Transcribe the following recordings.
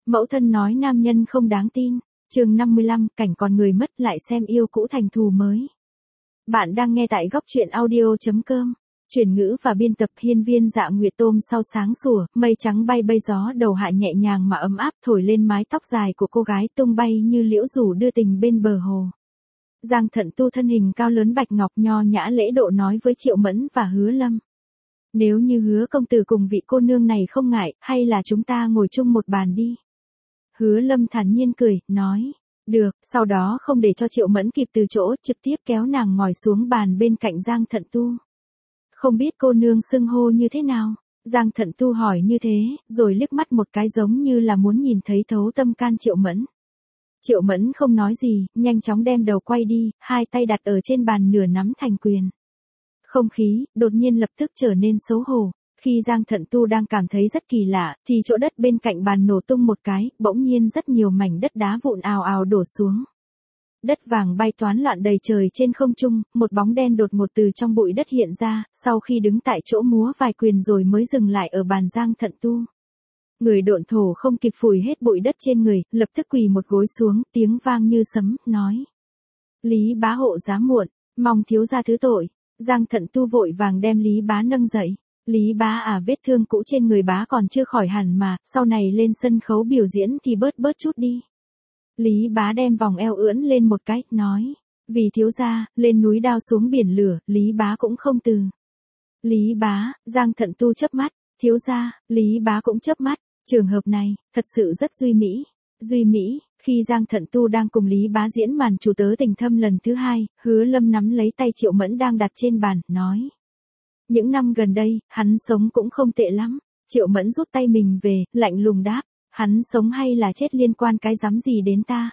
Mẫu thân nói nam nhân không đáng tin. Chương 55, cảnh còn người mất lại xem yêu cũ thành thù mới. Bạn đang nghe tại góc truyện audio.com. Chuyển ngữ và biên tập Hiên Viên Dạ Nguyệt. Tôm sau sáng sủa, mây trắng bay bay, gió đầu hạ nhẹ nhàng mà ấm áp thổi lên mái tóc dài của cô gái, tung bay như liễu rủ đưa tình bên bờ hồ. Giang Thận Tu thân hình cao lớn bạch ngọc nho nhã lễ độ nói với Triệu Mẫn và Hứa Lâm. Nếu như Hứa công tử cùng vị cô nương này không ngại, hay là chúng ta ngồi chung một bàn đi. Hứa Lâm thản nhiên cười, nói. Được, sau đó không để cho Triệu Mẫn kịp từ chỗ, trực tiếp kéo nàng ngồi xuống bàn bên cạnh Giang Thận Tu. Không biết cô nương xưng hô như thế nào? Giang Thận Tu hỏi như thế, rồi liếc mắt một cái giống như là muốn nhìn thấy thấu tâm can Triệu Mẫn. Triệu Mẫn không nói gì, nhanh chóng đem đầu quay đi, hai tay đặt ở trên bàn nửa nắm thành quyền. Không khí, đột nhiên lập tức trở nên xấu hổ. Khi Giang Thận Tu đang cảm thấy rất kỳ lạ, thì chỗ đất bên cạnh bàn nổ tung một cái, bỗng nhiên rất nhiều mảnh đất đá vụn ào ào đổ xuống. Đất vàng bay toán loạn đầy trời trên không trung, một bóng đen đột ngột từ trong bụi đất hiện ra, sau khi đứng tại chỗ múa vài quyền rồi mới dừng lại ở bàn Giang Thận Tu. Người độn thổ không kịp phủi hết bụi đất trên người, lập tức quỳ một gối xuống, tiếng vang như sấm, nói. Lý bá hộ giá muộn, mong thiếu gia thứ tội. Giang Thận Tu vội vàng đem Lý bá nâng dậy. Lý bá à, vết thương cũ trên người bá còn chưa khỏi hẳn mà, sau này lên sân khấu biểu diễn thì bớt chút đi. Lý bá đem vòng eo ưỡn lên một cái, nói. Vì thiếu gia, lên núi đao xuống biển lửa, Lý bá cũng không từ. Lý bá, Giang Thận Tu chớp mắt, thiếu gia, Lý bá cũng chớp mắt, trường hợp này, thật sự rất duy mỹ. Duy mỹ, khi Giang Thận Tu đang cùng Lý bá diễn màn chủ tớ tình thâm lần thứ hai, Hứa Lâm nắm lấy tay Triệu Mẫn đang đặt trên bàn, nói. Những năm gần đây, hắn sống cũng không tệ lắm. Triệu Mẫn rút tay mình về, lạnh lùng đáp. Hắn sống hay là chết liên quan cái rắm gì đến ta?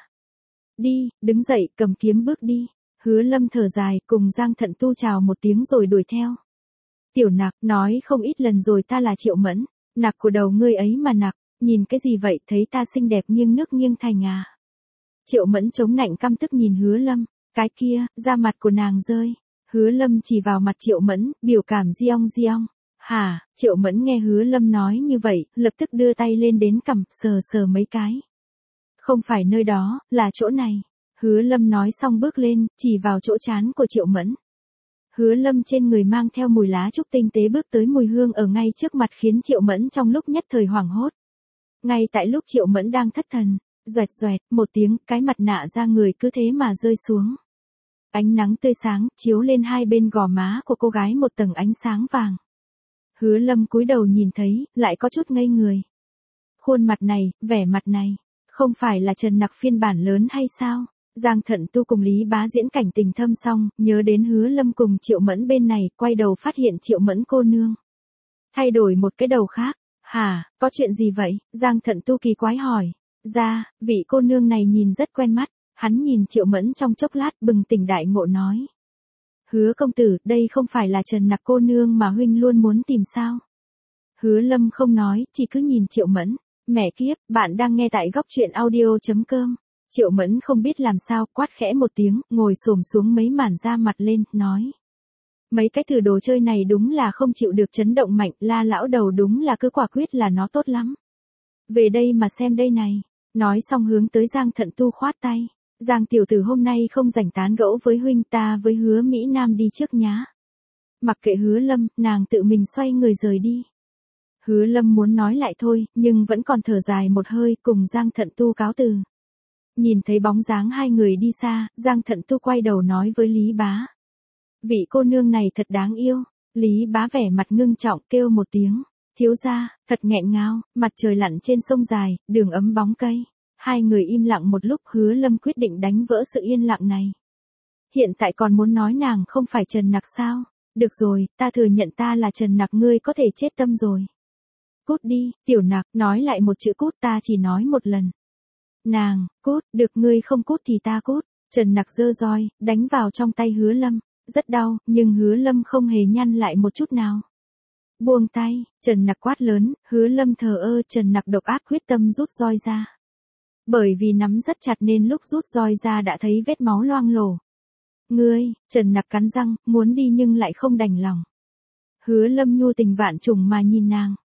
Đi, đứng dậy, cầm kiếm bước đi. Hứa Lâm thở dài, cùng Giang Thận Tu chào một tiếng rồi đuổi theo. Tiểu nặc, nói không ít lần rồi ta là Triệu Mẫn. Nặc của đầu ngươi ấy mà nặc, nhìn cái gì vậy, thấy ta xinh đẹp nghiêng nước nghiêng thành à? Triệu Mẫn chống nạnh căm tức nhìn Hứa Lâm. Cái kia, da mặt của nàng rơi. Hứa Lâm chỉ vào mặt Triệu Mẫn, biểu cảm giong giong. Hả, Triệu Mẫn nghe Hứa Lâm nói như vậy, lập tức đưa tay lên đến cằm, sờ mấy cái. Không phải nơi đó, là chỗ này. Hứa Lâm nói xong bước lên, chỉ vào chỗ trán của Triệu Mẫn. Hứa Lâm trên người mang theo mùi lá trúc tinh tế bước tới, mùi hương ở ngay trước mặt khiến Triệu Mẫn trong lúc nhất thời hoảng hốt. Ngay tại lúc Triệu Mẫn đang thất thần, doẹt, một tiếng, cái mặt nạ da người cứ thế mà rơi xuống. Ánh nắng tươi sáng, chiếu lên hai bên gò má của cô gái một tầng ánh sáng vàng. Hứa Lâm cúi đầu nhìn thấy, lại có chút ngây người. Khuôn mặt này, vẻ mặt này, không phải là Trần Nặc phiên bản lớn hay sao? Giang Thận Tu cùng Lý bá diễn cảnh tình thâm xong, nhớ đến Hứa Lâm cùng Triệu Mẫn bên này, quay đầu phát hiện Triệu Mẫn cô nương. Thay đổi một cái đầu khác. Hả, có chuyện gì vậy? Giang Thận Tu kỳ quái hỏi. Ra, vị cô nương này nhìn rất quen mắt. Hắn nhìn Triệu Mẫn trong chốc lát, bừng tỉnh đại ngộ nói. Hứa công tử, đây không phải là Trần Nặc cô nương mà huynh luôn muốn tìm sao? Hứa Lâm không nói, chỉ cứ nhìn Triệu Mẫn. Mẹ kiếp, bạn đang nghe tại góc truyện audio.com. Triệu Mẫn không biết làm sao, quát khẽ một tiếng, ngồi xổm xuống mấy màn da mặt lên, nói. Mấy cái thử đồ chơi này đúng là không chịu được chấn động mạnh, La lão đầu đúng là cứ quả quyết là nó tốt lắm. Về đây mà xem đây này. Nói xong hướng tới Giang Thận Tu khoát tay. Giang tiểu tử hôm nay không rảnh tán gẫu với huynh, ta với Hứa Mỹ Nam đi trước nhá. Mặc kệ Hứa Lâm, nàng tự mình xoay người rời đi. Hứa Lâm muốn nói lại thôi, nhưng vẫn còn thở dài một hơi, cùng Giang Thận Tu cáo từ. Nhìn thấy bóng dáng hai người đi xa, Giang Thận Tu quay đầu nói với Lý bá. Vị cô nương này thật đáng yêu. Lý bá vẻ mặt ngưng trọng, kêu một tiếng. Thiếu gia, thật nghẹn ngào, mặt trời lặn trên sông dài, đường ấm bóng cây. Hai người im lặng một lúc, Hứa Lâm quyết định đánh vỡ sự yên lặng này. Hiện tại còn muốn nói nàng không phải Trần Nặc sao? Được rồi, ta thừa nhận ta là Trần Nặc, ngươi có thể chết tâm rồi. Cút đi, tiểu Nặc, nói lại một chữ cút, ta chỉ nói một lần. Nàng, cút, được, ngươi không cút thì ta cút. Trần Nặc giơ roi, đánh vào trong tay Hứa Lâm. Rất đau, nhưng Hứa Lâm không hề nhăn lại một chút nào. Buông tay, Trần Nặc quát lớn, Hứa Lâm thờ ơ. Trần Nặc độc ác quyết tâm rút roi ra. Bởi vì nắm rất chặt nên lúc rút roi ra đã thấy vết máu loang lổ. Ngươi, Trần Nặc cắn răng, muốn đi nhưng lại không đành lòng. Hứa Lâm nhu tình vạn trùng mà nhìn nàng.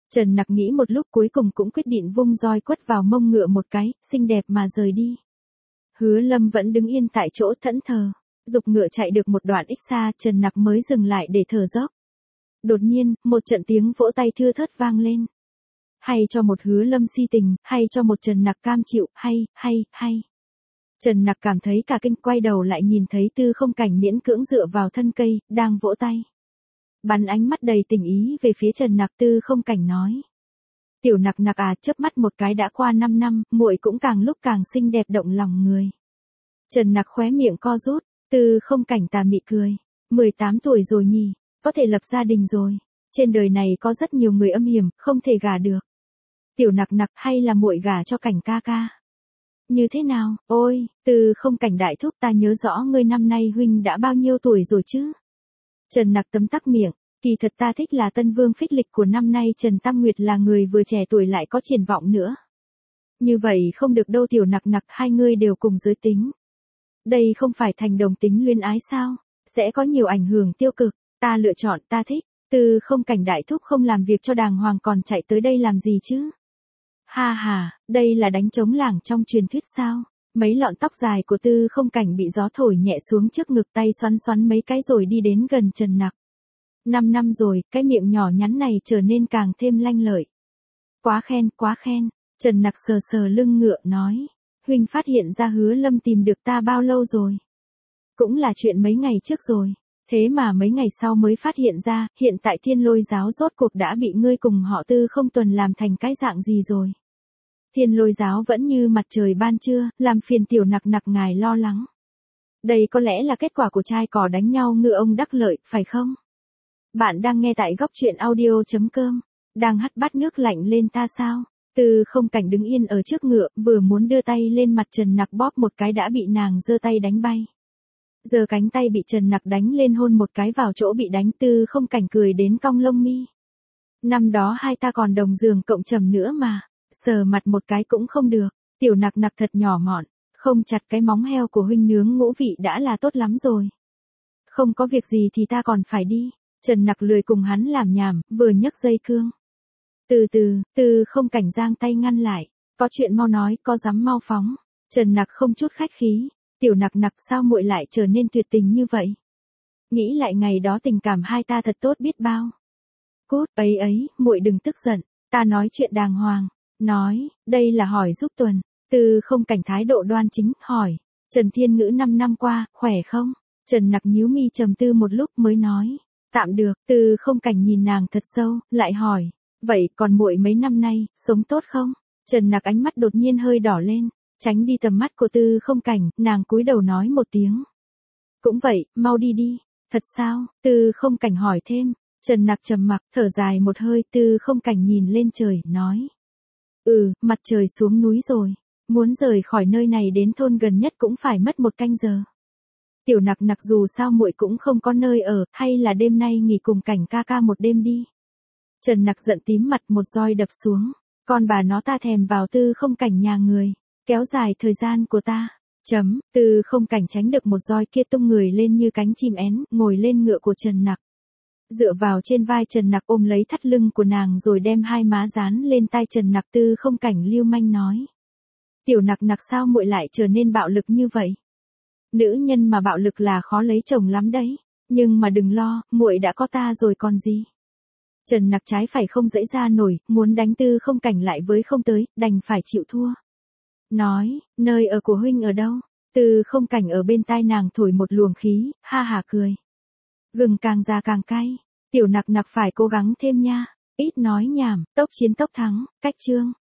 Trần Nặc nghĩ một lúc cuối cùng cũng quyết định vung roi quất vào mông ngựa một cái, xinh đẹp mà rời đi. Hứa Lâm vẫn đứng yên tại chỗ thẫn thờ, giục ngựa chạy được một đoạn ít xa, Trần Nặc mới dừng lại để thở dốc. Đột nhiên, một trận tiếng vỗ tay thưa thớt vang lên. Hay cho một Hứa Lâm si tình, hay cho một Trần Nặc cam chịu, hay. Trần Nặc cảm thấy cả kinh, quay đầu lại nhìn thấy Tư Không Cảnh miễn cưỡng dựa vào thân cây, đang vỗ tay. Bắn ánh mắt đầy tình ý về phía Trần Nặc, Tư Không Cảnh nói. Tiểu Nặc Nặc à, chớp mắt một cái đã qua 5 năm, muội cũng càng lúc càng xinh đẹp động lòng người. Trần Nặc khóe miệng co rút, Tư Không Cảnh tà mị cười. 18 tuổi rồi nhỉ, có thể lập gia đình rồi. Trên đời này có rất nhiều người âm hiểm, không thể gả được. Tiểu Nặc Nặc, hay là muội gả cho Cảnh ca ca? Như thế nào? Ôi, Tư Không Cảnh đại thúc, ta nhớ rõ ngươi năm nay huynh đã bao nhiêu tuổi rồi chứ? Trần Nặc tấm tắc miệng, kỳ thật ta thích là tân vương phích lịch của năm nay, Trần Tam Nguyệt là người vừa trẻ tuổi lại có triển vọng nữa. Như vậy không được đâu Tiểu Nặc Nặc, hai ngươi đều cùng giới tính. Đây không phải thành đồng tính luyến ái sao? Sẽ có nhiều ảnh hưởng tiêu cực, ta lựa chọn ta thích. Tư Không Cảnh đại thúc không làm việc cho đàng hoàng còn chạy tới đây làm gì chứ? Ha ha, đây là đánh trống lảng trong truyền thuyết sao? Mấy lọn tóc dài của Tư Không Cảnh bị gió thổi nhẹ xuống trước ngực, tay xoắn xoắn mấy cái rồi đi đến gần Trần Nặc. 5 năm rồi, cái miệng nhỏ nhắn này trở nên càng thêm lanh lợi. Quá khen, Trần Nặc sờ sờ lưng ngựa nói. Huynh phát hiện ra Hứa Lâm tìm được ta bao lâu rồi? Cũng là chuyện mấy ngày trước rồi. Thế mà mấy ngày sau mới phát hiện ra, hiện tại Thiên Lôi giáo rốt cuộc đã bị ngươi cùng họ Tư Không Tuần làm thành cái dạng gì rồi? Thiên Lôi giáo vẫn như mặt trời ban trưa, làm phiền Tiểu Nặc Nặc ngài lo lắng. Đây có lẽ là kết quả của trai cò đánh nhau ngựa ông đắc lợi, phải không? Bạn đang nghe tại góc truyện audio.com. Đang hắt bát nước lạnh lên ta sao? Tư Không Cảnh đứng yên ở trước ngựa, vừa muốn đưa tay lên mặt Trần Nặc bóp một cái đã bị nàng giơ tay đánh bay. Giờ cánh tay bị Trần Nặc đánh lên hôn một cái vào chỗ bị đánh, Tư Không Cảnh cười đến cong lông mi. Năm đó hai ta còn đồng giường cộng trầm nữa mà, sờ mặt một cái cũng không được. Tiểu Nặc Nặc thật nhỏ mọn, không chặt cái móng heo của huynh nướng ngũ vị đã là tốt lắm rồi. Không có việc gì thì ta còn phải đi. Trần Nặc lười cùng hắn làm nhảm, vừa nhấc dây cương. Từ từ, Tư Không Cảnh giang tay ngăn lại. Có chuyện mau nói, có dám mau phóng. Trần Nặc không chút khách khí. Tiểu Nặc Nặc, sao muội lại trở nên tuyệt tình như vậy? Nghĩ lại ngày đó tình cảm hai ta thật tốt biết bao. Cút, ấy, muội đừng tức giận, ta nói chuyện đàng hoàng. Nói, đây là hỏi giúp Tuần. Tư Không Cảnh thái độ đoan chính, hỏi. Trần Thiên Ngữ 5 năm qua, khỏe không? Trần Nặc nhíu mi trầm tư một lúc mới nói. Tạm được. Tư Không Cảnh nhìn nàng thật sâu, lại hỏi. Vậy còn muội mấy năm nay, sống tốt không? Trần Nặc ánh mắt đột nhiên hơi đỏ lên. Tránh đi tầm mắt của Tư Không Cảnh, nàng cúi đầu nói một tiếng. Cũng vậy, mau đi đi. Thật sao? Tư Không Cảnh hỏi thêm. Trần Nặc trầm mặc, thở dài một hơi, Tư Không Cảnh nhìn lên trời, nói. Mặt trời xuống núi rồi. Muốn rời khỏi nơi này đến thôn gần nhất cũng phải mất 1 canh giờ. Tiểu Nặc Nặc, dù sao muội cũng không có nơi ở, hay là đêm nay nghỉ cùng Cảnh ca ca một đêm đi. Trần Nặc giận tím mặt, một roi đập xuống. Con bà nó, ta thèm vào Tư Không Cảnh nhà người. Kéo dài thời gian của ta. Tư Không Cảnh tránh được một roi kia, tung người lên như cánh chim én, ngồi lên ngựa của Trần Nặc. Dựa vào trên vai Trần Nặc, ôm lấy thắt lưng của nàng rồi đem hai má dán lên tai Trần Nặc. Tư Không Cảnh lưu manh nói. Tiểu Nặc Nặc, sao muội lại trở nên bạo lực như vậy? Nữ nhân mà bạo lực là khó lấy chồng lắm đấy. Nhưng mà đừng lo, muội đã có ta rồi còn gì. Trần Nặc trái phải không dãy ra nổi, muốn đánh Tư Không Cảnh lại với không tới, đành phải chịu thua. Nói, nơi ở của huynh ở đâu? Tư Không Cảnh ở bên tai nàng thổi một luồng khí, ha hả cười. Gừng càng già càng cay, Tiểu Nặc Nặc phải cố gắng thêm nha. Ít nói nhảm, tốc chiến tốc thắng, cách chương.